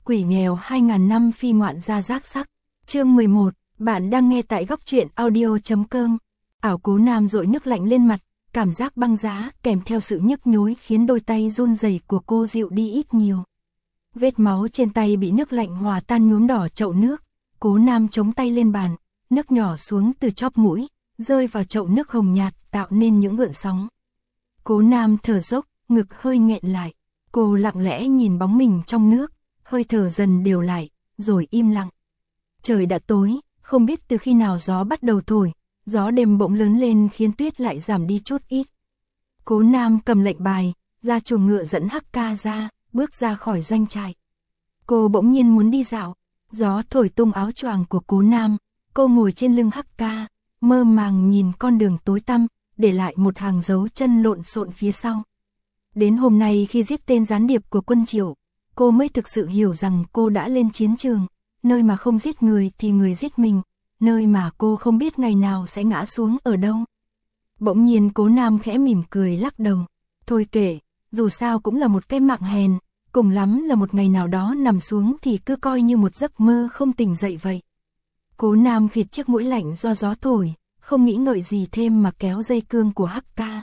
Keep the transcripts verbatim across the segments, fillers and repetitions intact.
Quỷ nghèo hai nghìn năm phi ngoạn gia giác sắc. Chương mười một, bạn đang nghe tại góc truyện audio chấm com. Ảo Cố Nam dội nước lạnh lên mặt, cảm giác băng giá kèm theo sự nhức nhối khiến đôi tay run rẩy của cô dịu đi ít nhiều. Vết máu trên tay bị nước lạnh hòa tan nhuốm đỏ chậu nước. Cố Nam chống tay lên bàn, nước nhỏ xuống từ chóp mũi, rơi vào chậu nước hồng nhạt tạo nên những gợn sóng. Cố Nam thở dốc, ngực hơi nghẹn lại. Cô lặng lẽ nhìn bóng mình trong nước, hơi thở dần đều lại, rồi im lặng. Trời đã tối, không biết từ khi nào gió bắt đầu thổi, gió đêm bỗng lớn lên khiến tuyết lại giảm đi chút ít. Cố Nam cầm lệnh bài, ra chuồng ngựa dẫn Hắc Ca ra, bước ra khỏi doanh trại. Cô bỗng nhiên muốn đi dạo, gió thổi tung áo choàng của Cố Nam, cô ngồi trên lưng Hắc Ca, mơ màng nhìn con đường tối tăm, để lại một hàng dấu chân lộn xộn phía sau. Đến hôm nay khi giết tên gián điệp của quân Triệu, cô mới thực sự hiểu rằng cô đã lên chiến trường, nơi mà không giết người thì người giết mình, nơi mà cô không biết ngày nào sẽ ngã xuống ở đâu. Bỗng nhiên Cố Nam khẽ mỉm cười lắc đầu. Thôi kệ, dù sao cũng là một cái mạng hèn, cùng lắm là một ngày nào đó nằm xuống thì cứ coi như một giấc mơ không tỉnh dậy vậy. Cố Nam khịt chiếc mũi lạnh do gió thổi, không nghĩ ngợi gì thêm mà kéo dây cương của Hắc Ca.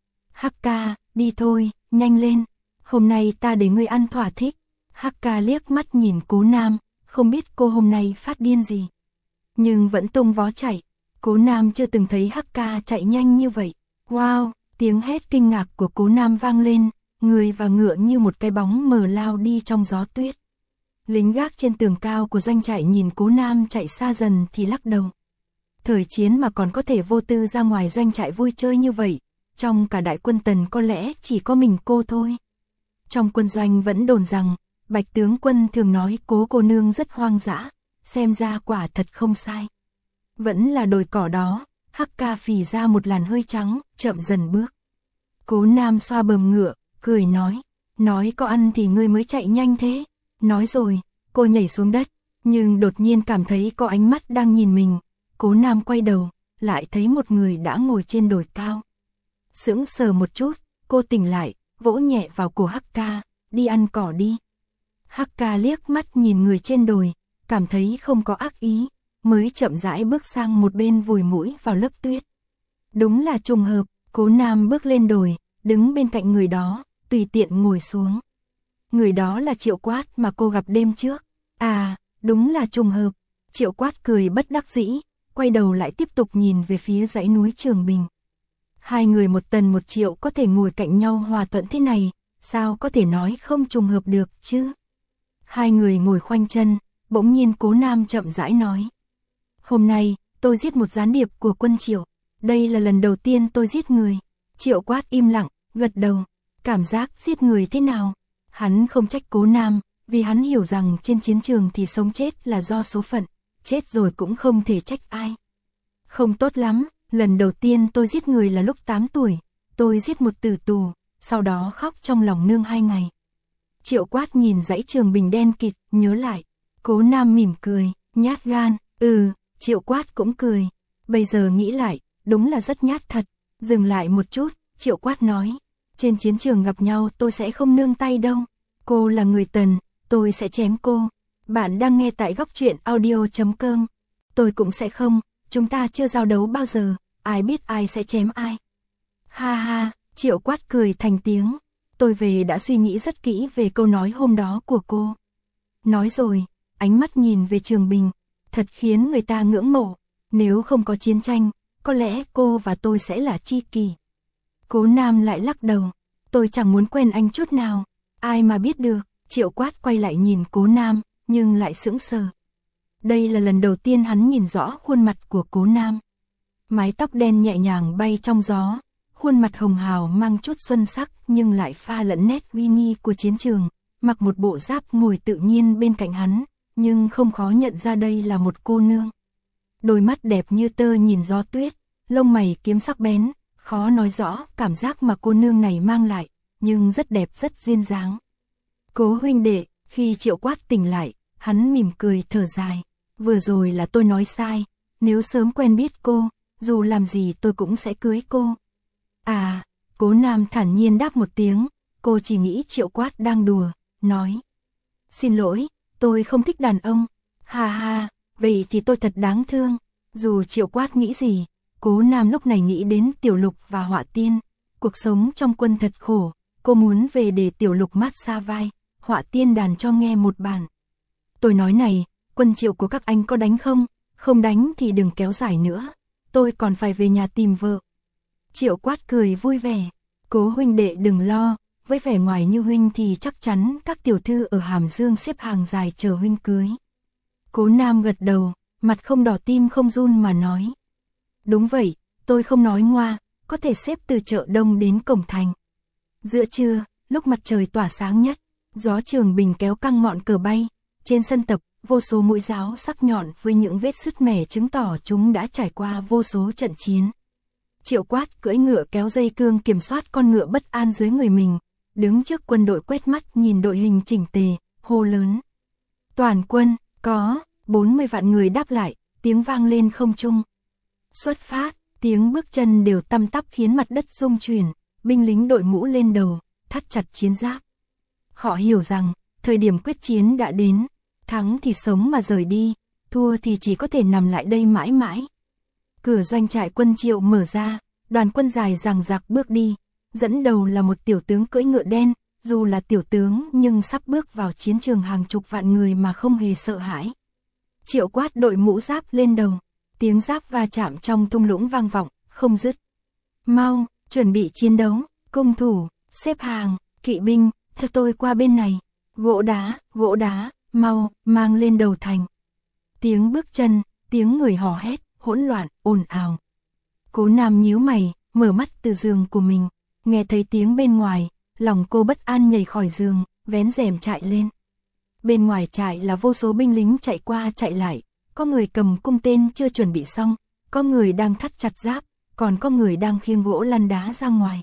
Hắc Ca, đi thôi, nhanh lên, hôm nay ta để ngươi ăn thỏa thích. Hắc Ca liếc mắt nhìn Cố Nam, không biết cô hôm nay phát điên gì, nhưng vẫn tung vó chạy. Cố Nam chưa từng thấy Hắc Ca chạy nhanh như vậy. Wow, tiếng hét kinh ngạc của Cố Nam vang lên, người và ngựa như một cái bóng mờ lao đi trong gió tuyết. Lính gác trên tường cao của doanh trại nhìn Cố Nam chạy xa dần thì lắc đầu. Thời chiến mà còn có thể vô tư ra ngoài doanh trại vui chơi như vậy, trong cả đại quân Tần có lẽ chỉ có mình cô thôi. Trong quân doanh vẫn đồn rằng, Bạch tướng quân thường nói Cố cô nương rất hoang dã, xem ra quả thật không sai. Vẫn là đồi cỏ đó, Hắc Ca phì ra một làn hơi trắng, chậm dần bước. Cố Nam xoa bờm ngựa, cười nói, nói có ăn thì ngươi mới chạy nhanh thế. Nói rồi, cô nhảy xuống đất, nhưng đột nhiên cảm thấy có ánh mắt đang nhìn mình. Cố Nam quay đầu, lại thấy một người đã ngồi trên đồi cao. Sững sờ một chút, cô tỉnh lại, vỗ nhẹ vào cổ Hắc Ca, đi ăn cỏ đi. Hắc Ca liếc mắt nhìn người trên đồi, cảm thấy không có ác ý, mới chậm rãi bước sang một bên vùi mũi vào lớp tuyết. Đúng là trùng hợp, Cố Nam bước lên đồi, đứng bên cạnh người đó, tùy tiện ngồi xuống. Người đó là Triệu Quát mà cô gặp đêm trước. À, đúng là trùng hợp. Triệu Quát cười bất đắc dĩ, quay đầu lại tiếp tục nhìn về phía dãy núi Trường Bình. Hai người một Tần một Triệu có thể ngồi cạnh nhau hòa thuận thế này, sao có thể nói không trùng hợp được chứ? Hai người ngồi khoanh chân, bỗng nhiên Cố Nam chậm rãi nói. Hôm nay, tôi giết một gián điệp của quân Triệu. Đây là lần đầu tiên tôi giết người. Triệu Quát im lặng, gật đầu. Cảm giác giết người thế nào? Hắn không trách Cố Nam, vì hắn hiểu rằng trên chiến trường thì sống chết là do số phận, chết rồi cũng không thể trách ai. Không tốt lắm, lần đầu tiên tôi giết người là lúc tám tuổi, tôi giết một tử tù, sau đó khóc trong lòng nương hai ngày. Triệu Quát nhìn dãy Trường Bình đen kịt, nhớ lại. Cố Nam mỉm cười, nhát gan, ừ, Triệu Quát cũng cười. Bây giờ nghĩ lại, đúng là rất nhát thật. Dừng lại một chút, Triệu Quát nói. Trên chiến trường gặp nhau tôi sẽ không nương tay đâu. Cô là người Tần, tôi sẽ chém cô. Bạn đang nghe tại góc truyện audio chấm com. Tôi cũng sẽ không, chúng ta chưa giao đấu bao giờ, ai biết ai sẽ chém ai. Ha ha, Triệu Quát cười thành tiếng. Tôi về đã suy nghĩ rất kỹ về câu nói hôm đó của cô. Nói rồi, ánh mắt nhìn về Trường Bình, thật khiến người ta ngưỡng mộ. Nếu không có chiến tranh, có lẽ cô và tôi sẽ là tri kỷ. Cố Nam lại lắc đầu, tôi chẳng muốn quen anh chút nào, ai mà biết được. Triệu Quát quay lại nhìn Cố Nam, nhưng lại sững sờ. Đây là lần đầu tiên hắn nhìn rõ khuôn mặt của Cố Nam. Mái tóc đen nhẹ nhàng bay trong gió, khuôn mặt hồng hào mang chút xuân sắc nhưng lại pha lẫn nét uy nghi của chiến trường, mặc một bộ giáp ngồi tự nhiên bên cạnh hắn, nhưng không khó nhận ra đây là một cô nương. Đôi mắt đẹp như tơ nhìn gió tuyết, lông mày kiếm sắc bén, khó nói rõ cảm giác mà cô nương này mang lại, nhưng rất đẹp rất duyên dáng. Cố huynh đệ, khi Triệu Quát tỉnh lại, hắn mỉm cười thở dài. Vừa rồi là tôi nói sai, nếu sớm quen biết cô, dù làm gì tôi cũng sẽ cưới cô. À, Cố Nam thản nhiên đáp một tiếng, cô chỉ nghĩ Triệu Quát đang đùa, nói. Xin lỗi, Tôi không thích đàn ông. Ha ha, vậy thì tôi thật đáng thương. Dù Triệu Quát nghĩ gì, Cố Nam lúc này nghĩ đến Tiểu Lục và Họa Tiên. Cuộc sống trong quân thật khổ, cô muốn về để Tiểu Lục mát xa vai, Họa Tiên đàn cho nghe một bản. Tôi nói này, quân Triệu của các anh có đánh không? Không đánh thì đừng kéo dài nữa, tôi còn phải về nhà tìm vợ. Triệu Quát cười vui vẻ, Cố huynh đệ đừng lo, với vẻ ngoài như huynh thì chắc chắn các tiểu thư ở Hàm Dương xếp hàng dài chờ huynh cưới. Cố Nam gật đầu, mặt không đỏ tim không run mà nói. Đúng vậy, tôi không nói ngoa, có thể xếp từ chợ Đông đến cổng thành. Giữa trưa, lúc mặt trời tỏa sáng nhất, gió Trường Bình kéo căng ngọn cờ bay, trên sân tập, vô số mũi giáo sắc nhọn với những vết sứt mẻ chứng tỏ chúng đã trải qua vô số trận chiến. Triệu Quát cưỡi ngựa kéo dây cương kiểm soát con ngựa bất an dưới người mình, đứng trước quân đội quét mắt nhìn đội hình chỉnh tề, hô lớn. Toàn quân, có, bốn mươi vạn người đáp lại, tiếng vang lên không trung. Xuất phát, tiếng bước chân đều tăm tắp khiến mặt đất rung chuyển, binh lính đội mũ lên đầu, thắt chặt chiến giáp. Họ hiểu rằng, thời điểm quyết chiến đã đến, thắng thì sống mà rời đi, thua thì chỉ có thể nằm lại đây mãi mãi. Cửa doanh trại quân Triệu mở ra, đoàn quân dài dằng dặc bước đi, dẫn đầu là một tiểu tướng cưỡi ngựa đen, dù là tiểu tướng nhưng sắp bước vào chiến trường hàng chục vạn người mà không hề sợ hãi. Triệu Quát đội mũ giáp lên đầu, tiếng giáp va chạm trong thung lũng vang vọng, không dứt. Mau, chuẩn bị chiến đấu, cung thủ, xếp hàng, kỵ binh, theo tôi qua bên này, gỗ đá, gỗ đá, mau, mang lên đầu thành. Tiếng bước chân, tiếng người hò hét, hỗn loạn, ồn ào. Cố Nam nhíu mày, mở mắt từ giường của mình, nghe thấy tiếng bên ngoài, lòng cô bất an nhảy khỏi giường, vén rèm chạy lên. Bên ngoài trại là vô số binh lính chạy qua chạy lại, có người cầm cung tên chưa chuẩn bị xong, có người đang thắt chặt giáp, còn có người đang khiêng gỗ lăn đá ra ngoài.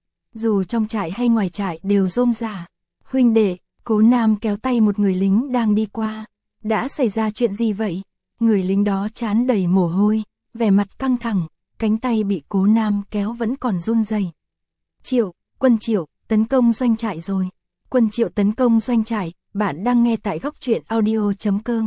Dù trong trại hay ngoài trại đều rôm rả. Huynh đệ, Cố Nam kéo tay một người lính đang đi qua. Đã xảy ra chuyện gì vậy? Người lính đó trán đầy mồ hôi, vẻ mặt căng thẳng, cánh tay bị Cố Nam kéo vẫn còn run rẩy. Triệu, quân Triệu, tấn công doanh trại rồi. Quân Triệu tấn công doanh trại, bạn đang nghe tại góc truyện audio chấm com.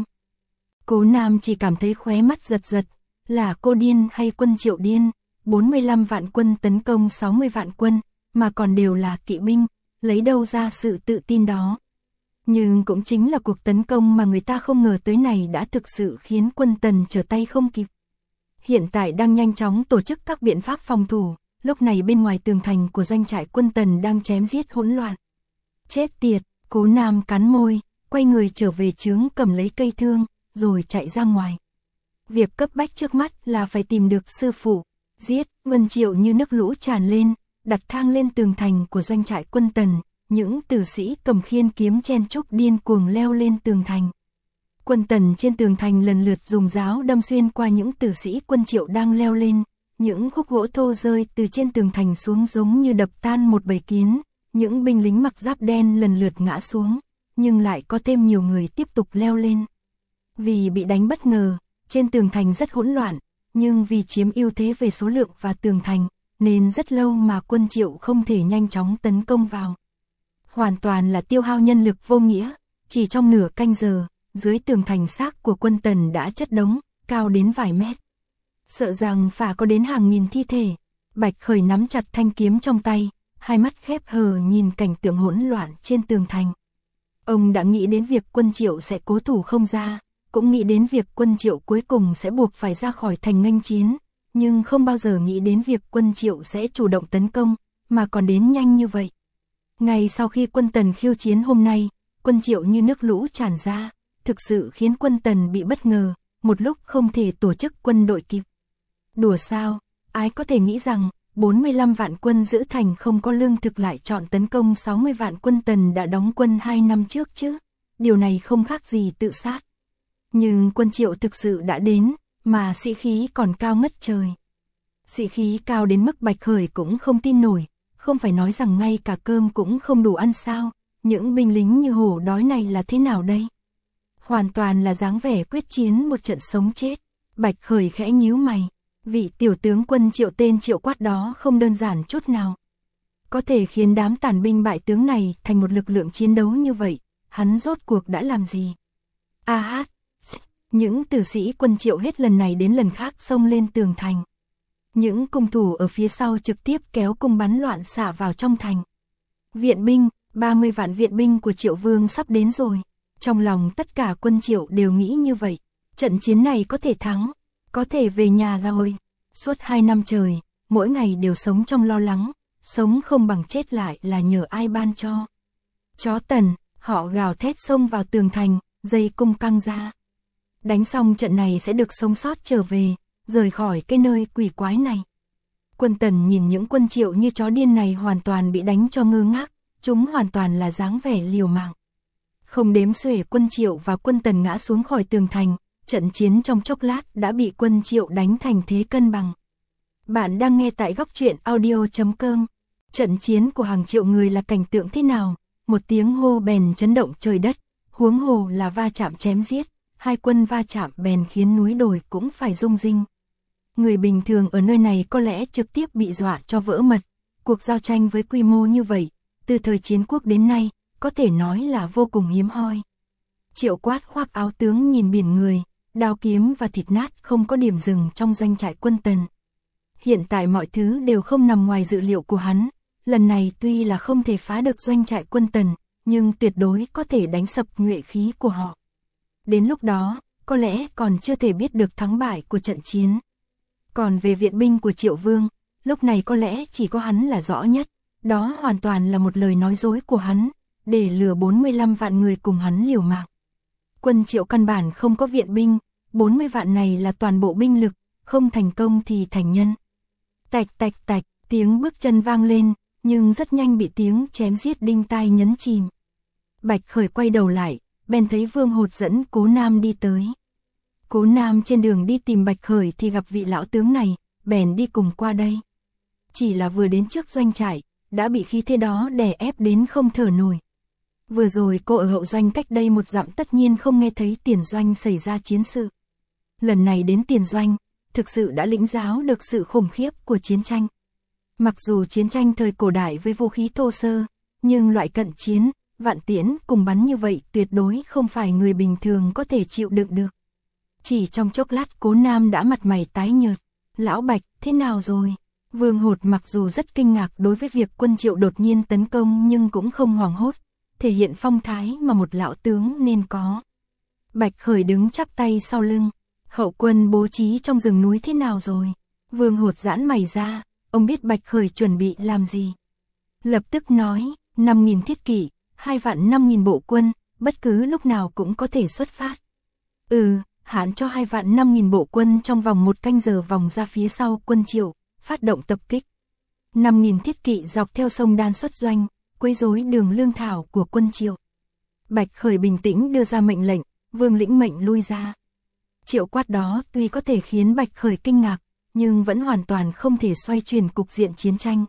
Cố Nam chỉ cảm thấy khóe mắt giật giật, là cô điên hay quân Triệu điên, bốn mươi lăm vạn quân tấn công sáu mươi vạn quân, mà còn đều là kỵ binh, lấy đâu ra sự tự tin đó. Nhưng cũng chính là cuộc tấn công mà người ta không ngờ tới này đã thực sự khiến quân Tần trở tay không kịp. Hiện tại đang nhanh chóng tổ chức các biện pháp phòng thủ, lúc này bên ngoài tường thành của doanh trại quân Tần đang chém giết hỗn loạn. Chết tiệt, Cố Nam cắn môi, quay người trở về trướng cầm lấy cây thương, rồi chạy ra ngoài. Việc cấp bách trước mắt là phải tìm được sư phụ, giết. Vân Triệu như nước lũ tràn lên, đặt thang lên tường thành của doanh trại quân Tần, những tử sĩ cầm khiên kiếm chen chúc điên cuồng leo lên tường thành. Quân Tần trên tường thành lần lượt dùng giáo đâm xuyên qua những tử sĩ quân Triệu đang leo lên, những khúc gỗ thô rơi từ trên tường thành xuống giống như đập tan một bầy kiến, những binh lính mặc giáp đen lần lượt ngã xuống, nhưng lại có thêm nhiều người tiếp tục leo lên. Vì bị đánh bất ngờ, trên tường thành rất hỗn loạn, nhưng vì chiếm ưu thế về số lượng và tường thành, nên rất lâu mà quân Triệu không thể nhanh chóng tấn công vào. Hoàn toàn là tiêu hao nhân lực vô nghĩa, chỉ trong nửa canh giờ, dưới tường thành xác của quân Tần đã chất đống, cao đến vài mét. Sợ rằng phải có đến hàng nghìn thi thể, Bạch Khởi nắm chặt thanh kiếm trong tay, hai mắt khép hờ nhìn cảnh tượng hỗn loạn trên tường thành. Ông đã nghĩ đến việc quân Triệu sẽ cố thủ không ra, cũng nghĩ đến việc quân Triệu cuối cùng sẽ buộc phải ra khỏi thành nghênh chiến, nhưng không bao giờ nghĩ đến việc quân Triệu sẽ chủ động tấn công, mà còn đến nhanh như vậy. Ngay sau khi quân Tần khiêu chiến hôm nay, quân Triệu như nước lũ tràn ra, thực sự khiến quân Tần bị bất ngờ, một lúc không thể tổ chức quân đội kịp. Đùa sao, ai có thể nghĩ rằng bốn mươi lăm vạn quân giữ thành không có lương thực lại chọn tấn công sáu mươi vạn quân Tần đã đóng quân hai năm trước chứ, điều này không khác gì tự sát. Nhưng quân Triệu thực sự đã đến, mà sĩ khí còn cao ngất trời. Sĩ khí cao đến mức Bạch Khởi cũng không tin nổi, không phải nói rằng ngay cả cơm cũng không đủ ăn sao, những binh lính như hổ đói này là thế nào đây? Hoàn toàn là dáng vẻ quyết chiến một trận sống chết. Bạch Khởi khẽ nhíu mày, vị tiểu tướng quân Triệu tên Triệu Quát đó không đơn giản chút nào. Có thể khiến đám tàn binh bại tướng này thành một lực lượng chiến đấu như vậy, hắn rốt cuộc đã làm gì? a hát. Những tử sĩ quân Triệu hết lần này đến lần khác xông lên tường thành. Những cung thủ ở phía sau trực tiếp kéo cung bắn loạn xạ vào trong thành. Viện binh, ba mươi vạn viện binh của Triệu Vương sắp đến rồi. Trong lòng tất cả quân Triệu đều nghĩ như vậy. Trận chiến này có thể thắng, có thể về nhà rồi. Suốt hai năm trời, mỗi ngày đều sống trong lo lắng, sống không bằng chết lại là nhờ ai ban cho. Chó Tần, họ gào thét xông vào tường thành, dây cung căng ra. Đánh xong trận này sẽ được sống sót trở về, rời khỏi cái nơi quỷ quái này. Quân Tần nhìn những quân Triệu như chó điên này hoàn toàn bị đánh cho ngơ ngác, chúng hoàn toàn là dáng vẻ liều mạng. Không đếm xuể quân Triệu và quân Tần ngã xuống khỏi tường thành, trận chiến trong chốc lát đã bị quân Triệu đánh thành thế cân bằng. Bạn đang nghe tại góc truyện audio chấm com. Trận chiến của hàng triệu người là cảnh tượng thế nào? Một tiếng hô bèn chấn động trời đất, huống hồ là va chạm chém giết, hai quân va chạm bèn khiến núi đồi cũng phải rung rinh. Người bình thường ở nơi này có lẽ trực tiếp bị dọa cho vỡ mật. Cuộc giao tranh với quy mô như vậy, từ thời chiến quốc đến nay, có thể nói là vô cùng hiếm hoi. Triệu Quát khoác áo tướng nhìn biển người, đao kiếm và thịt nát không có điểm dừng trong doanh trại quân Tần. Hiện tại mọi thứ đều không nằm ngoài dự liệu của hắn, lần này tuy là không thể phá được doanh trại quân Tần, nhưng tuyệt đối có thể đánh sập nhuệ khí của họ. Đến lúc đó, có lẽ còn chưa thể biết được thắng bại của trận chiến. Còn về viện binh của Triệu Vương, lúc này có lẽ chỉ có hắn là rõ nhất, đó hoàn toàn là một lời nói dối của hắn, để lừa bốn mươi lăm vạn người cùng hắn liều mạng. Quân Triệu căn bản không có viện binh, bốn mươi vạn này là toàn bộ binh lực, không thành công thì thành nhân. Tạch tạch tạch, tiếng bước chân vang lên, nhưng rất nhanh bị tiếng chém giết đinh tai nhấn chìm. Bạch Khởi quay đầu lại, bèn thấy Vương Hột dẫn Cố Nam đi tới. Cố Nam trên đường đi tìm Bạch Khởi thì gặp vị lão tướng này, bèn đi cùng qua đây. Chỉ là vừa đến trước doanh trại, đã bị khí thế đó đè ép đến không thở nổi. Vừa rồi cô ở hậu doanh cách đây một dặm tất nhiên không nghe thấy tiền doanh xảy ra chiến sự. Lần này đến tiền doanh, thực sự đã lĩnh giáo được sự khủng khiếp của chiến tranh. Mặc dù chiến tranh thời cổ đại với vũ khí thô sơ, nhưng loại cận chiến, vạn tiễn cùng bắn như vậy tuyệt đối không phải người bình thường có thể chịu đựng được. Chỉ trong chốc lát Cố Nam đã mặt mày tái nhợt. Lão Bạch, thế nào rồi? Vương Hột mặc dù rất kinh ngạc đối với việc quân Triệu đột nhiên tấn công nhưng cũng không hoảng hốt, thể hiện phong thái mà một lão tướng nên có. Bạch Khởi đứng chắp tay sau lưng. Hậu quân bố trí trong rừng núi thế nào rồi? Vương Hột giãn mày ra, ông biết Bạch Khởi chuẩn bị làm gì. Lập tức nói, năm nghìn thiết kỵ, hai vạn năm nghìn bộ quân, bất cứ lúc nào cũng có thể xuất phát. Ừ, hắn cho hai vạn năm nghìn bộ quân trong vòng một canh giờ vòng ra phía sau quân Triệu, phát động tập kích. năm nghìn thiết kỵ dọc theo sông Đan xuất doanh, quấy rối đường lương thảo của quân Triệu. Bạch Khởi bình tĩnh đưa ra mệnh lệnh, Vương lĩnh mệnh lui ra. Triệu Quát đó tuy có thể khiến Bạch Khởi kinh ngạc, nhưng vẫn hoàn toàn không thể xoay chuyển cục diện chiến tranh.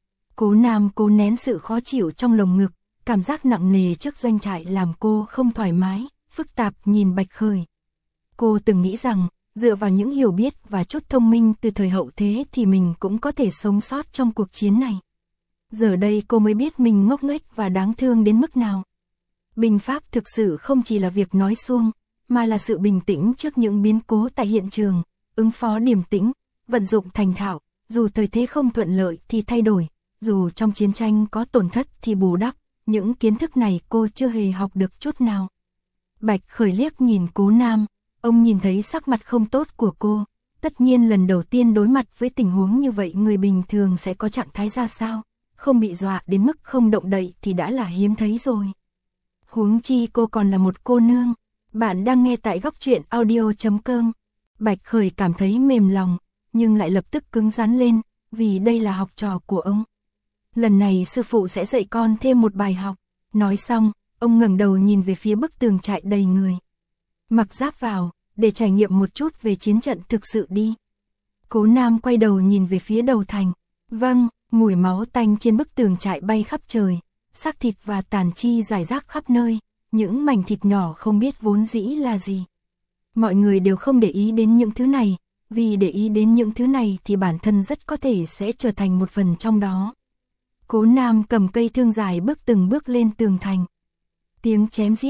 Cố Nam cố nén sự khó chịu trong lồng ngực, cảm giác nặng nề trước doanh trại làm cô không thoải mái, phức tạp nhìn Bạch Khởi. Cô từng nghĩ rằng, dựa vào những hiểu biết và chút thông minh từ thời hậu thế thì mình cũng có thể sống sót trong cuộc chiến này. Giờ đây cô mới biết mình ngốc nghếch và đáng thương đến mức nào. Binh pháp thực sự không chỉ là việc nói suông, mà là sự bình tĩnh trước những biến cố tại hiện trường, ứng phó điềm tĩnh, vận dụng thành thạo, dù thời thế không thuận lợi thì thay đổi, dù trong chiến tranh có tổn thất thì bù đắp, những kiến thức này cô chưa hề học được chút nào. Bạch Khởi liếc nhìn Cố Nam, ông nhìn thấy sắc mặt không tốt của cô, tất nhiên lần đầu tiên đối mặt với tình huống như vậy người bình thường sẽ có trạng thái ra sao, không bị dọa đến mức không động đậy thì đã là hiếm thấy rồi. Huống chi cô còn là một cô nương. Bạn đang nghe tại góc truyện audio chấm com. Bạch Khởi cảm thấy mềm lòng, nhưng lại lập tức cứng rắn lên, vì đây là học trò của ông. Lần này sư phụ sẽ dạy con thêm một bài học. Nói xong, ông ngẩng đầu nhìn về phía bức tường trại đầy người. Mặc giáp vào, để trải nghiệm một chút về chiến trận thực sự đi. Cố Nam quay đầu nhìn về phía đầu thành. Vâng, mùi máu tanh trên bức tường trại bay khắp trời, xác thịt và tàn chi rải rác khắp nơi. Những mảnh thịt nhỏ không biết vốn dĩ là gì. Mọi người đều không để ý đến những thứ này, vì để ý đến những thứ này thì bản thân rất có thể sẽ trở thành một phần trong đó. Cố Nam cầm cây thương dài bước từng bước lên tường thành. Tiếng chém giết,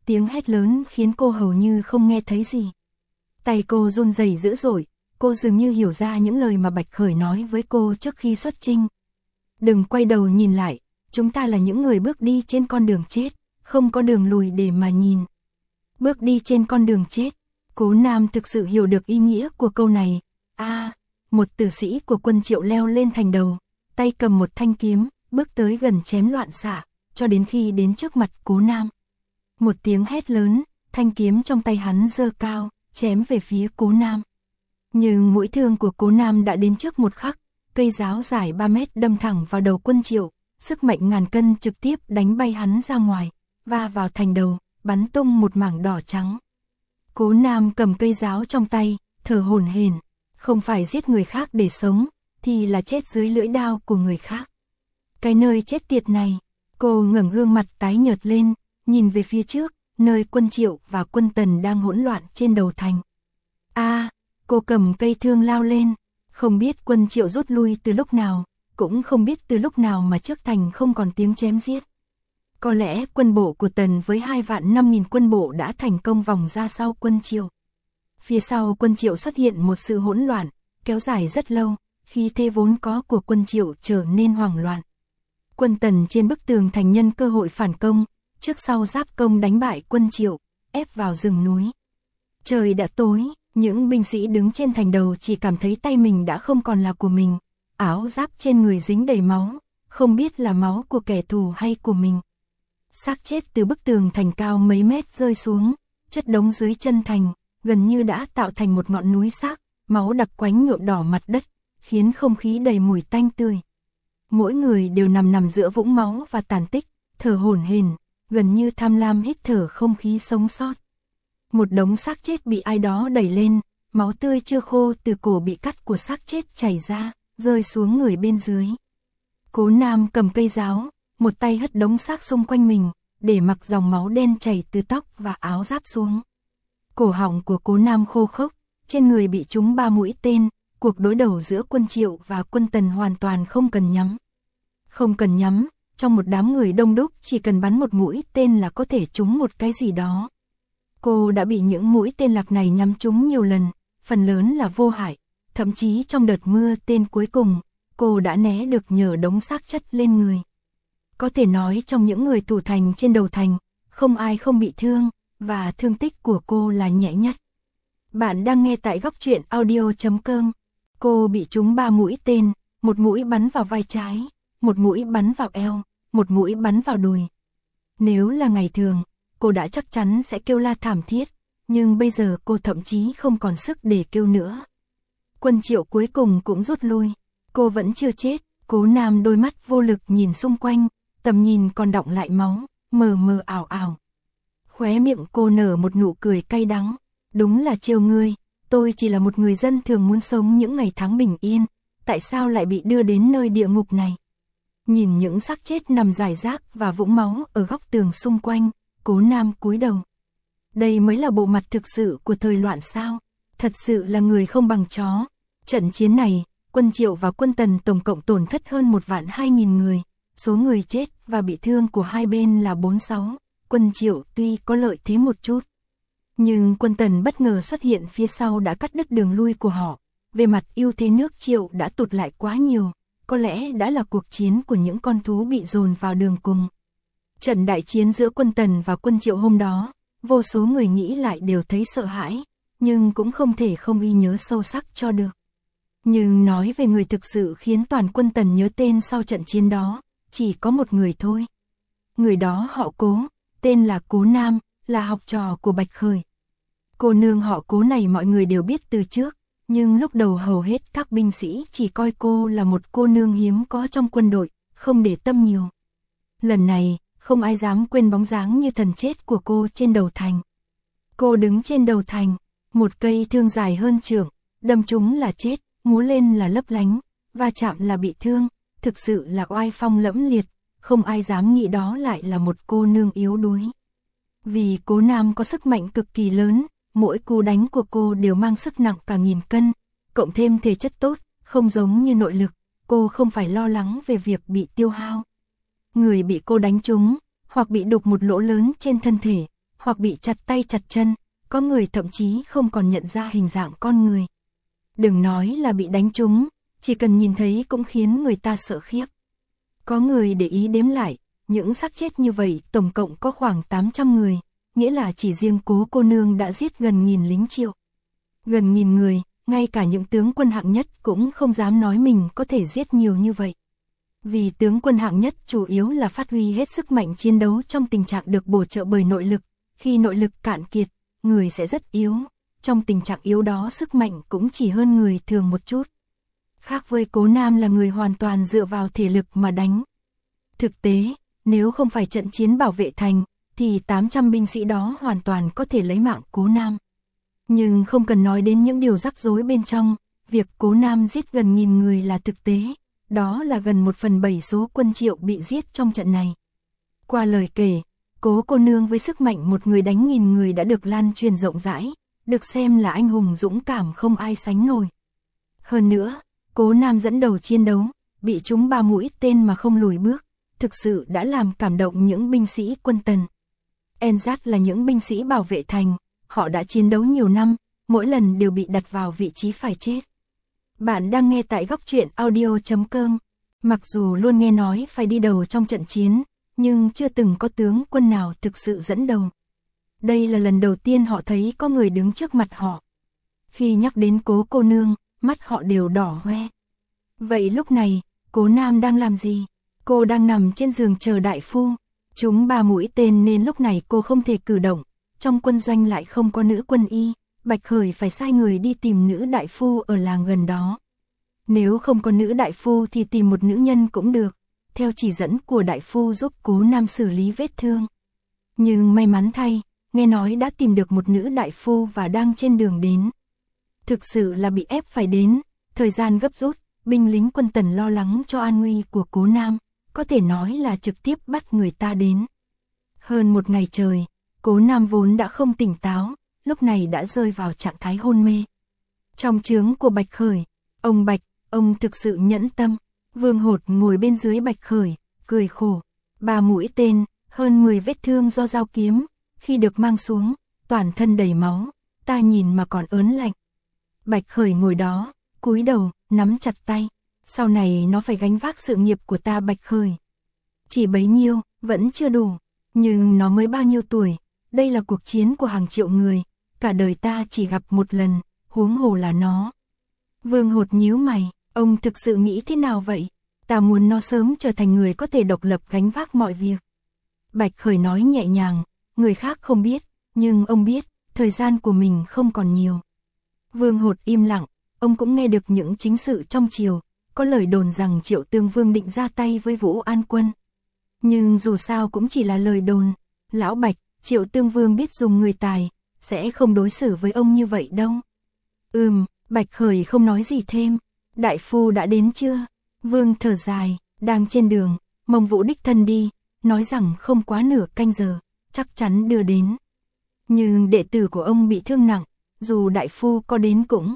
tiếng hét lớn khiến cô hầu như không nghe thấy gì. Tay cô run rẩy dữ dội, cô dường như hiểu ra những lời mà Bạch Khởi nói với cô trước khi xuất chinh. Đừng quay đầu nhìn lại, chúng ta là những người bước đi trên con đường chết, không có đường lùi để mà nhìn. Bước đi trên con đường chết, Cố Nam thực sự hiểu được ý nghĩa của câu này. A, à, một tử sĩ của quân Triệu leo lên thành đầu, tay cầm một thanh kiếm, bước tới gần chém loạn xạ, cho đến khi đến trước mặt Cố Nam. Một tiếng hét lớn, thanh kiếm trong tay hắn giơ cao, chém về phía Cố Nam. Nhưng mũi thương của Cố Nam đã đến trước một khắc, cây giáo dài ba mét đâm thẳng vào đầu quân Triệu, sức mạnh ngàn cân trực tiếp đánh bay hắn ra ngoài, va vào thành đầu, bắn tung một mảng đỏ trắng. Cố Nam cầm cây giáo trong tay, thở hổn hển, không phải giết người khác để sống, thì là chết dưới lưỡi đao của người khác. Cái nơi chết tiệt này, cô ngẩng gương mặt tái nhợt lên, nhìn về phía trước, nơi quân Triệu và quân Tần đang hỗn loạn trên đầu thành. A, à, cô cầm cây thương lao lên, không biết quân Triệu rút lui từ lúc nào, cũng không biết từ lúc nào mà trước thành không còn tiếng chém giết. Có lẽ quân bộ của Tần với hai vạn năm nghìn quân bộ đã thành công vòng ra sau quân Triệu. Phía sau quân Triệu xuất hiện một sự hỗn loạn, kéo dài rất lâu, khí thế vốn có của quân Triệu trở nên hoảng loạn. Quân Tần trên bức tường thành nhân cơ hội phản công, trước sau giáp công đánh bại quân Triệu, ép vào rừng núi. Trời đã tối, những binh sĩ đứng trên thành đầu chỉ cảm thấy tay mình đã không còn là của mình, áo giáp trên người dính đầy máu, không biết là máu của kẻ thù hay của mình. Xác chết từ bức tường thành cao mấy mét rơi xuống, chất đống dưới chân thành, gần như đã tạo thành một ngọn núi xác, máu đặc quánh nhuộm đỏ mặt đất, khiến không khí đầy mùi tanh tươi. Mỗi người đều nằm nằm giữa vũng máu và tàn tích, thở hổn hển, gần như tham lam hít thở không khí sống sót. Một đống xác chết bị ai đó đẩy lên, máu tươi chưa khô từ cổ bị cắt của xác chết chảy ra, rơi xuống người bên dưới. Cố Nam cầm cây giáo, một tay hất đống xác xung quanh mình, để mặc dòng máu đen chảy từ tóc và áo giáp xuống. Cổ họng của Cố Nam khô khốc, trên người bị trúng ba mũi tên, cuộc đối đầu giữa quân Triệu và quân Tần hoàn toàn không cần nhắm. Không cần nhắm, trong một đám người đông đúc chỉ cần bắn một mũi tên là có thể trúng một cái gì đó. Cô đã bị những mũi tên lạc này nhắm trúng nhiều lần, phần lớn là vô hại, thậm chí trong đợt mưa tên cuối cùng, cô đã né được nhờ đống xác chất lên người. Có thể nói trong những người thủ thành trên đầu thành, không ai không bị thương, và thương tích của cô là nhẹ nhất. Bạn đang nghe tại góc truyện audio chấm com. Cô bị trúng ba mũi tên, một mũi bắn vào vai trái, một mũi bắn vào eo, một mũi bắn vào đùi. Nếu là ngày thường, cô đã chắc chắn sẽ kêu la thảm thiết, nhưng bây giờ cô thậm chí không còn sức để kêu nữa. Quân Triệu cuối cùng cũng rút lui, cô vẫn chưa chết. Cố Nam đôi mắt vô lực nhìn xung quanh, tầm nhìn còn đọng lại máu, mờ mờ ảo ảo. Khóe miệng cô nở một nụ cười cay đắng, đúng là trêu ngươi, tôi chỉ là một người dân thường muốn sống những ngày tháng bình yên, tại sao lại bị đưa đến nơi địa ngục này? Nhìn những xác chết nằm rải rác và vũng máu ở góc tường xung quanh, Cố Nam cúi đầu. Đây mới là bộ mặt thực sự của thời loạn sao, thật sự là người không bằng chó. Trận chiến này, quân Triệu và quân Tần tổng cộng tổn thất hơn một vạn hai nghìn người, số người chết và bị thương của hai bên là bốn mươi sáu, quân Triệu tuy có lợi thế một chút. Nhưng quân Tần bất ngờ xuất hiện phía sau đã cắt đứt đường lui của họ, về mặt ưu thế nước Triệu đã tụt lại quá nhiều, có lẽ đã là cuộc chiến của những con thú bị dồn vào đường cùng. Trận đại chiến giữa quân Tần và quân Triệu hôm đó, vô số người nghĩ lại đều thấy sợ hãi, nhưng cũng không thể không ghi nhớ sâu sắc cho được. Nhưng nói về người thực sự khiến toàn quân Tần nhớ tên sau trận chiến đó, chỉ có một người thôi. Người đó họ Cố, tên là Cố Nam, là học trò của Bạch Khởi. Cô nương họ Cố này mọi người đều biết từ trước, nhưng lúc đầu hầu hết các binh sĩ chỉ coi cô là một cô nương hiếm có trong quân đội, không để tâm nhiều. Lần này, không ai dám quên bóng dáng như thần chết của cô trên đầu thành. Cô đứng trên đầu thành, một cây thương dài hơn trượng, đâm trúng là chết, múa lên là lấp lánh, va chạm là bị thương, thực sự là oai phong lẫm liệt, không ai dám nghĩ đó lại là một cô nương yếu đuối. Vì Cố Nam có sức mạnh cực kỳ lớn, mỗi cú đánh của cô đều mang sức nặng cả nghìn cân, cộng thêm thể chất tốt, không giống như nội lực, cô không phải lo lắng về việc bị tiêu hao. Người bị cô đánh trúng, hoặc bị đục một lỗ lớn trên thân thể, hoặc bị chặt tay chặt chân, có người thậm chí không còn nhận ra hình dạng con người. Đừng nói là bị đánh trúng, chỉ cần nhìn thấy cũng khiến người ta sợ khiếp. Có người để ý đếm lại, những xác chết như vậy tổng cộng có khoảng tám trăm người, nghĩa là chỉ riêng Cố cô nương đã giết gần nghìn lính Triệu. Gần nghìn người, ngay cả những tướng quân hạng nhất cũng không dám nói mình có thể giết nhiều như vậy. Vì tướng quân hạng nhất chủ yếu là phát huy hết sức mạnh chiến đấu trong tình trạng được bổ trợ bởi nội lực, khi nội lực cạn kiệt, người sẽ rất yếu, trong tình trạng yếu đó sức mạnh cũng chỉ hơn người thường một chút. Khác với Cố Nam là người hoàn toàn dựa vào thể lực mà đánh. Thực tế, nếu không phải trận chiến bảo vệ thành, thì tám trăm binh sĩ đó hoàn toàn có thể lấy mạng Cố Nam. Nhưng không cần nói đến những điều rắc rối bên trong, việc Cố Nam giết gần nghìn người là thực tế, đó là gần một phần bảy số quân Triệu bị giết trong trận này. Qua lời kể, Cố cô nương với sức mạnh một người đánh nghìn người đã được lan truyền rộng rãi, được xem là anh hùng dũng cảm không ai sánh nổi. Hơn nữa, Cố Nam dẫn đầu chiến đấu, bị trúng ba mũi tên mà không lùi bước, thực sự đã làm cảm động những binh sĩ quân Tần. Enzat là những binh sĩ bảo vệ thành, họ đã chiến đấu nhiều năm, mỗi lần đều bị đặt vào vị trí phải chết. Bạn đang nghe tại góc truyện audio chấm com. Mặc dù luôn nghe nói phải đi đầu trong trận chiến, nhưng chưa từng có tướng quân nào thực sự dẫn đầu. Đây là lần đầu tiên họ thấy có người đứng trước mặt họ. Khi nhắc đến Cố cô nương, mắt họ đều đỏ hoe. Vậy lúc này, Cố Nam đang làm gì? Cô đang nằm trên giường chờ đại phu. Trúng ba mũi tên nên lúc này cô không thể cử động. Trong quân doanh lại không có nữ quân y, Bạch Khởi phải sai người đi tìm nữ đại phu ở làng gần đó. Nếu không có nữ đại phu thì tìm một nữ nhân cũng được, theo chỉ dẫn của đại phu giúp Cố Nam xử lý vết thương. Nhưng may mắn thay, nghe nói đã tìm được một nữ đại phu và đang trên đường đến. Thực sự là bị ép phải đến, thời gian gấp rút, binh lính quân Tần lo lắng cho an nguy của Cố Nam, có thể nói là trực tiếp bắt người ta đến. Hơn một ngày trời, Cố Nam vốn đã không tỉnh táo, lúc này đã rơi vào trạng thái hôn mê. Trong trướng của Bạch Khởi, ông Bạch, ông thực sự nhẫn tâm. Vương Hột ngồi bên dưới Bạch Khởi, cười khổ. Ba mũi tên, hơn mười vết thương do dao kiếm, khi được mang xuống, toàn thân đầy máu, ta nhìn mà còn ớn lạnh. Bạch Khởi ngồi đó, cúi đầu, nắm chặt tay. Sau này nó phải gánh vác sự nghiệp của ta Bạch Khởi. Chỉ bấy nhiêu, vẫn chưa đủ, nhưng nó mới bao nhiêu tuổi, đây là cuộc chiến của hàng triệu người, cả đời ta chỉ gặp một lần, huống hồ là nó. Vương Hột nhíu mày, ông thực sự nghĩ thế nào vậy? Ta muốn nó sớm trở thành người có thể độc lập gánh vác mọi việc. Bạch Khởi nói nhẹ nhàng, người khác không biết, nhưng ông biết, thời gian của mình không còn nhiều. Vương Hột im lặng, ông cũng nghe được những chính sự trong triều, có lời đồn rằng Triệu Tương Vương định ra tay với Vũ An Quân. Nhưng dù sao cũng chỉ là lời đồn, lão Bạch, Triệu Tương Vương biết dùng người tài, sẽ không đối xử với ông như vậy đâu. Ừm, Bạch Khởi không nói gì thêm. Đại phu đã đến chưa? Vương thở dài, đang trên đường, Mông Vũ đích thân đi, nói rằng không quá nửa canh giờ, chắc chắn đưa đến. Nhưng đệ tử của ông bị thương nặng, dù đại phu có đến cũng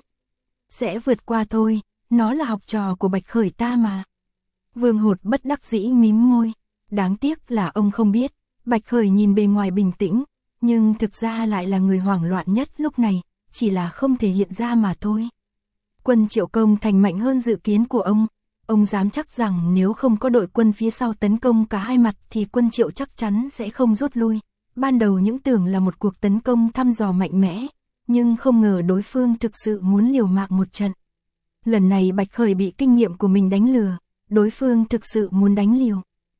sẽ vượt qua thôi, nó là học trò của Bạch Khởi ta mà. Vương Hột bất đắc dĩ mím môi, đáng tiếc là ông không biết, Bạch Khởi nhìn bề ngoài bình tĩnh, nhưng thực ra lại là người hoảng loạn nhất lúc này, chỉ là không thể hiện ra mà thôi. Quân Triệu công thành mạnh hơn dự kiến của ông, ông dám chắc rằng nếu không có đội quân phía sau tấn công cả hai mặt thì quân Triệu chắc chắn sẽ không rút lui. Ban đầu những tưởng là một cuộc tấn công thăm dò mạnh mẽ, nhưng không ngờ đối phương thực sự muốn liều mạng một trận. Lần này Bạch Khởi bị kinh nghiệm của mình đánh lừa, đối phương thực sự muốn đánh liều.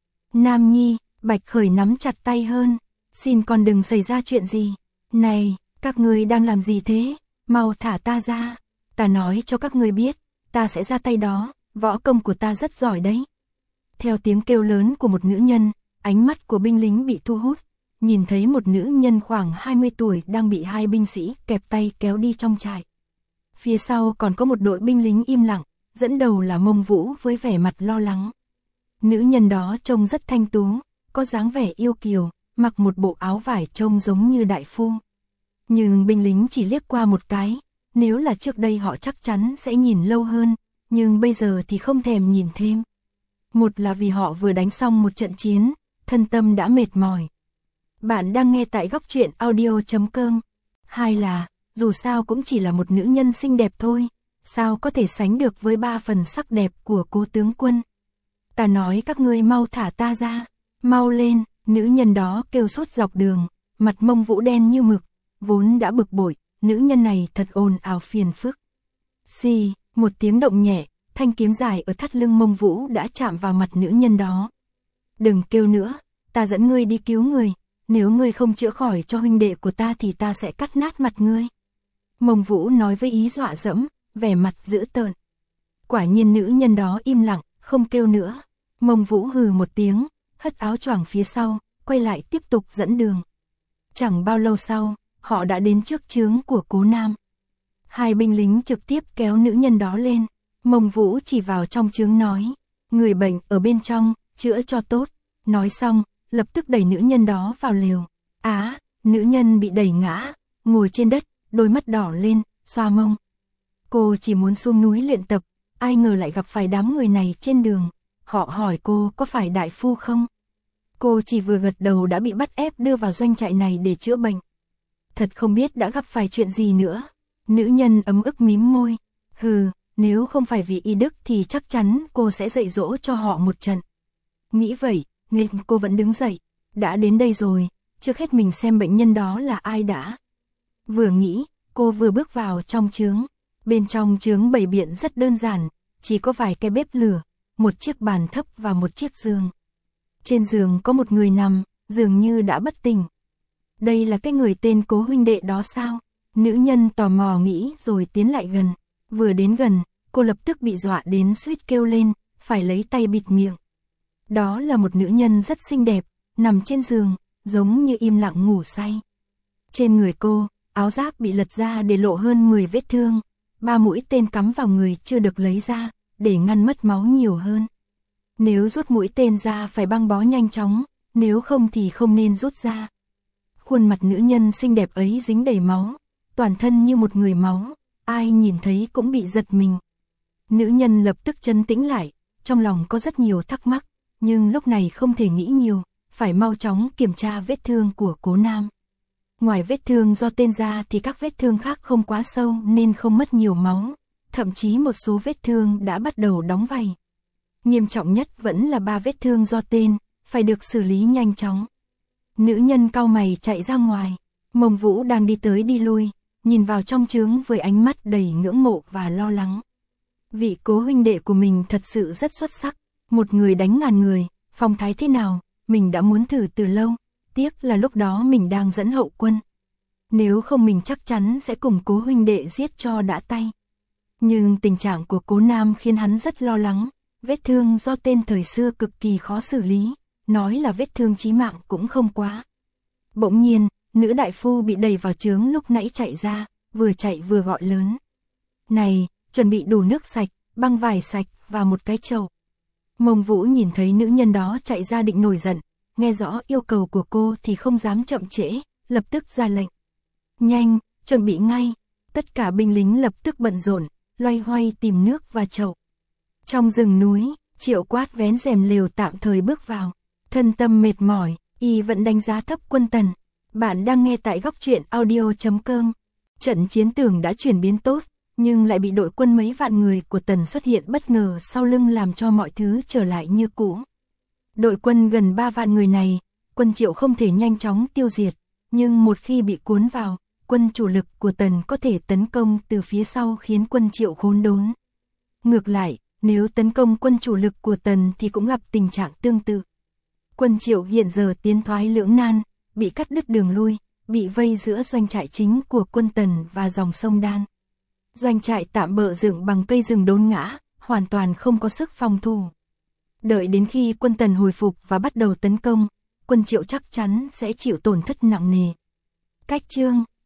Nam Nhi, Bạch Khởi nắm chặt tay hơn, xin con đừng xảy ra chuyện gì. Này, các ngươi đang làm gì thế? Mau thả ta ra. Ta nói cho các ngươi biết, ta sẽ ra tay đó, võ công của ta rất giỏi đấy. Theo tiếng kêu lớn của một nữ nhân, ánh mắt của binh lính bị thu hút, nhìn thấy một nữ nhân khoảng hai mươi tuổi đang bị hai binh sĩ kẹp tay kéo đi trong trại. Phía sau còn có một đội binh lính im lặng, dẫn đầu là Mông Vũ với vẻ mặt lo lắng. Nữ nhân đó trông rất thanh tú, có dáng vẻ yêu kiều, mặc một bộ áo vải trông giống như đại phu. Nhưng binh lính chỉ liếc qua một cái, nếu là trước đây họ chắc chắn sẽ nhìn lâu hơn, nhưng bây giờ thì không thèm nhìn thêm. Một là vì họ vừa đánh xong một trận chiến, thân tâm đã mệt mỏi. Bạn đang nghe tại góc truyện audio.com. Hai là, dù sao cũng chỉ là một nữ nhân xinh đẹp thôi, sao có thể sánh được với ba phần sắc đẹp của Cố tướng quân. Ta nói các ngươi mau thả ta ra, mau lên, nữ nhân đó kêu sốt dọc đường, mặt Mông Vũ đen như mực, vốn đã bực bội, nữ nhân này thật ồn ào phiền phức. Xì, một tiếng động nhẹ, thanh kiếm dài ở thắt lưng Mông Vũ đã chạm vào mặt nữ nhân đó. Đừng kêu nữa, ta dẫn ngươi đi cứu người, nếu ngươi không chữa khỏi cho huynh đệ của ta thì ta sẽ cắt nát mặt ngươi. Mông Vũ nói với ý dọa dẫm, vẻ mặt dữ tợn. Quả nhiên nữ nhân đó im lặng, không kêu nữa. Mông Vũ hừ một tiếng, hất áo choàng phía sau, quay lại tiếp tục dẫn đường. Chẳng bao lâu sau, họ đã đến trước trướng của Cố Nam. Hai binh lính trực tiếp kéo nữ nhân đó lên. Mông Vũ chỉ vào trong trướng nói, người bệnh ở bên trong, chữa cho tốt. Nói xong, lập tức đẩy nữ nhân đó vào lều. Á, nữ nhân bị đẩy ngã, ngồi trên đất, đôi mắt đỏ lên, xoa mông. Cô chỉ muốn xuống núi luyện tập, ai ngờ lại gặp phải đám người này trên đường. Họ hỏi cô có phải đại phu không? Cô chỉ vừa gật đầu đã bị bắt ép đưa vào doanh trại này để chữa bệnh. Thật không biết đã gặp phải chuyện gì nữa. Nữ nhân ấm ức mím môi. Hừ, nếu không phải vì y đức thì chắc chắn cô sẽ dạy dỗ cho họ một trận. Nghĩ vậy, nên cô vẫn đứng dậy. Đã đến đây rồi, trước hết mình xem bệnh nhân đó là ai đã. Vừa nghĩ, cô vừa bước vào trong trướng. Bên trong trướng bày biện rất đơn giản, chỉ có vài cái bếp lửa, một chiếc bàn thấp và một chiếc giường. Trên giường có một người nằm, dường như đã bất tỉnh. Đây là cái người tên Cố huynh đệ đó sao? Nữ nhân tò mò nghĩ rồi tiến lại gần. Vừa đến gần, cô lập tức bị dọa đến suýt kêu lên, phải lấy tay bịt miệng. Đó là một nữ nhân rất xinh đẹp, nằm trên giường, giống như im lặng ngủ say. Trên người cô, áo giáp bị lật ra để lộ hơn mười vết thương, ba mũi tên cắm vào người chưa được lấy ra, để ngăn mất máu nhiều hơn. Nếu rút mũi tên ra phải băng bó nhanh chóng, nếu không thì không nên rút ra. Khuôn mặt nữ nhân xinh đẹp ấy dính đầy máu, toàn thân như một người máu, ai nhìn thấy cũng bị giật mình. Nữ nhân lập tức trấn tĩnh lại, trong lòng có rất nhiều thắc mắc, nhưng lúc này không thể nghĩ nhiều, phải mau chóng kiểm tra vết thương của Cố Nam. Ngoài vết thương do tên ra thì các vết thương khác không quá sâu nên không mất nhiều máu, thậm chí một số vết thương đã bắt đầu đóng vảy. Nghiêm trọng nhất vẫn là ba vết thương do tên, phải được xử lý nhanh chóng. Nữ nhân cau mày chạy ra ngoài, Mông Vũ đang đi tới đi lui, nhìn vào trong trướng với ánh mắt đầy ngưỡng mộ và lo lắng. Vị Cố huynh đệ của mình thật sự rất xuất sắc, một người đánh ngàn người, phong thái thế nào, mình đã muốn thử từ lâu, tiếc là lúc đó mình đang dẫn hậu quân. Nếu không mình chắc chắn sẽ cùng Cố huynh đệ giết cho đã tay. Nhưng tình trạng của Cố Nam khiến hắn rất lo lắng, vết thương do tên thời xưa cực kỳ khó xử lý, nói là vết thương chí mạng cũng không quá. Bỗng nhiên, nữ đại phu bị đẩy vào trướng lúc nãy chạy ra, vừa chạy vừa gọi lớn. Này, chuẩn bị đủ nước sạch, băng vải sạch và một cái chậu. Mông Vũ nhìn thấy nữ nhân đó chạy ra định nổi giận, nghe rõ yêu cầu của cô thì không dám chậm trễ, lập tức ra lệnh. Nhanh, chuẩn bị ngay. Tất cả binh lính lập tức bận rộn, loay hoay tìm nước và chậu. Trong rừng núi, Triệu Quát vén rèm lều tạm thời bước vào. Thân tâm mệt mỏi, y vẫn đánh giá thấp quân Tần. Bạn đang nghe tại góc truyện audio.com. Trận chiến tưởng đã chuyển biến tốt, nhưng lại bị đội quân mấy vạn người của Tần xuất hiện bất ngờ sau lưng làm cho mọi thứ trở lại như cũ. Đội quân gần ba vạn người này, quân Triệu không thể nhanh chóng tiêu diệt, nhưng một khi bị cuốn vào, quân chủ lực của Tần có thể tấn công từ phía sau khiến quân Triệu khốn đốn. Ngược lại, nếu tấn công quân chủ lực của Tần thì cũng gặp tình trạng tương tự. Quân Triệu hiện giờ tiến thoái lưỡng nan, bị cắt đứt đường lui, bị vây giữa doanh trại chính của quân Tần và dòng sông Đan. Doanh trại tạm bợ dựng bằng cây rừng đốn ngã, hoàn toàn không có sức phòng thủ. Đợi đến khi quân Tần hồi phục và bắt đầu tấn công, quân Triệu chắc chắn sẽ chịu tổn thất nặng nề. Cách chương